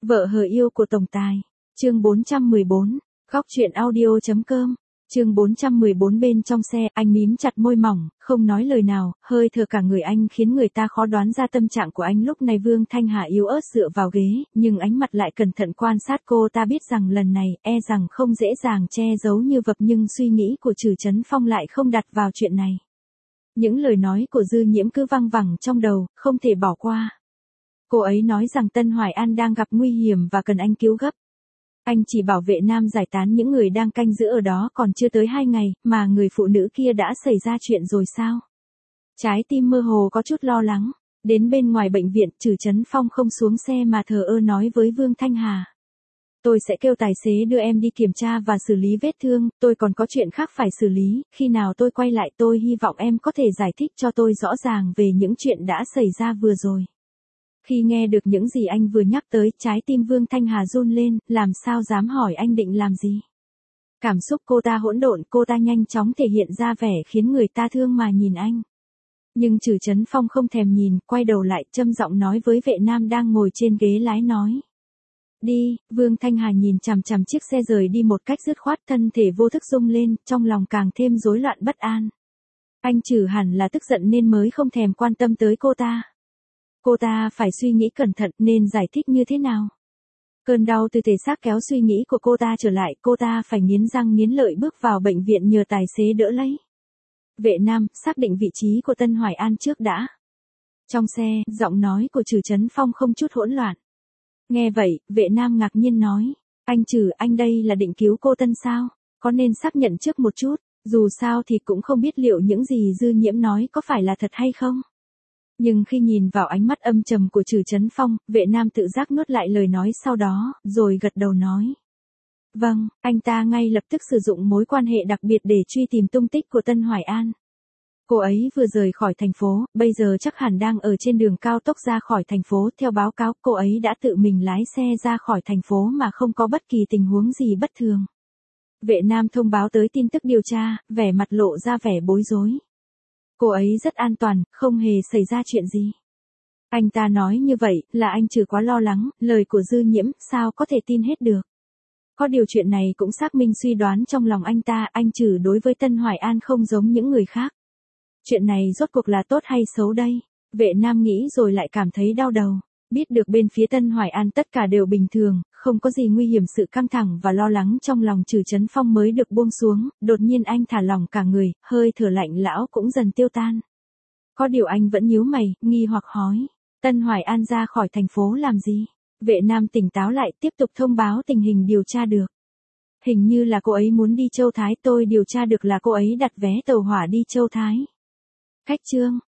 Vợ hờ yêu của tổng tài. Chương 414. Khóc chuyện audio.com. Chương 414. Bên trong xe, anh mím chặt môi mỏng, không nói lời nào, hơi thở cả người anh khiến người ta khó đoán ra tâm trạng của anh lúc này. Vương Thanh Hà yếu ớt dựa vào ghế, nhưng ánh mặt lại cẩn thận quan sát cô ta, biết rằng lần này, rằng không dễ dàng che giấu như vật, nhưng suy nghĩ của Trử Chấn Phong lại không đặt vào chuyện này. Những lời nói của Dư Nhiễm cứ văng vẳng trong đầu, không thể bỏ qua. Cô ấy nói rằng Tân Hoài An đang gặp nguy hiểm và cần anh cứu gấp. Anh chỉ bảo Vệ Nam giải tán những người đang canh giữ ở đó, còn chưa tới 2 ngày, mà người phụ nữ kia đã xảy ra chuyện rồi sao? Trái tim mơ hồ có chút lo lắng. Đến bên ngoài bệnh viện, Trử Chấn Phong không xuống xe mà thờ ơ nói với Vương Thanh Hà. Tôi sẽ kêu tài xế đưa em đi kiểm tra và xử lý vết thương, tôi còn có chuyện khác phải xử lý, khi nào tôi quay lại tôi hy vọng em có thể giải thích cho tôi rõ ràng về những chuyện đã xảy ra vừa rồi. Khi nghe được những gì anh vừa nhắc tới, trái tim Vương Thanh Hà run lên, làm sao dám hỏi anh định làm gì. Cảm xúc cô ta hỗn độn, cô ta nhanh chóng thể hiện ra vẻ khiến người ta thương mà nhìn anh. Nhưng Trử Chấn Phong không thèm nhìn, quay đầu lại, châm giọng nói với Vệ Nam đang ngồi trên ghế lái nói. Đi. Vương Thanh Hà nhìn chằm chằm chiếc xe rời đi một cách dứt khoát, thân thể vô thức rung lên, trong lòng càng thêm rối loạn bất an. Anh Trử hẳn là tức giận nên mới không thèm quan tâm tới cô ta. Cô ta phải suy nghĩ cẩn thận nên giải thích như thế nào. Cơn đau từ thể xác kéo suy nghĩ của cô ta trở lại, cô ta phải nghiến răng nghiến lợi bước vào bệnh viện nhờ tài xế đỡ lấy. Vệ Nam, xác định vị trí của Tân Hoài An trước đã. Trong xe, giọng nói của Trử Chấn Phong không chút hỗn loạn. Nghe vậy, Vệ Nam ngạc nhiên nói. Anh Trử, anh đây là định cứu cô Tân sao? Có nên xác nhận trước một chút, dù sao thì cũng không biết liệu những gì Dư Nhiễm nói có phải là thật hay không. Nhưng khi nhìn vào ánh mắt âm trầm của Trử Chấn Phong, Vệ Nam tự giác nuốt lại lời nói sau đó, rồi gật đầu nói. Vâng, anh ta ngay lập tức sử dụng mối quan hệ đặc biệt để truy tìm tung tích của Tân Hoài An. Cô ấy vừa rời khỏi thành phố, bây giờ chắc hẳn đang ở trên đường cao tốc ra khỏi thành phố. Theo báo cáo, cô ấy đã tự mình lái xe ra khỏi thành phố mà không có bất kỳ tình huống gì bất thường. Vệ Nam thông báo tới tin tức điều tra, vẻ mặt lộ ra vẻ bối rối. Cô ấy rất an toàn, không hề xảy ra chuyện gì. Anh ta nói như vậy, là anh Trử quá lo lắng, lời của Dư Nhiễm, sao có thể tin hết được. Có điều chuyện này cũng xác minh suy đoán trong lòng anh ta, anh Trử đối với Tân Hoài An không giống những người khác. Chuyện này rốt cuộc là tốt hay xấu đây? Vệ Nam nghĩ rồi lại cảm thấy đau đầu. Biết được bên phía Tân Hoài An tất cả đều bình thường, không có gì nguy hiểm, sự căng thẳng và lo lắng trong lòng Trử Chấn Phong mới được buông xuống, đột nhiên anh thả lỏng cả người, hơi thở lạnh lão cũng dần tiêu tan. Có điều anh vẫn nhíu mày, nghi hoặc hỏi, Tân Hoài An ra khỏi thành phố làm gì? Vệ Nam tỉnh táo lại, tiếp tục thông báo tình hình điều tra được. Hình như là cô ấy muốn đi Châu Thái, tôi điều tra được là cô ấy đặt vé tàu hỏa đi Châu Thái. Khách trương,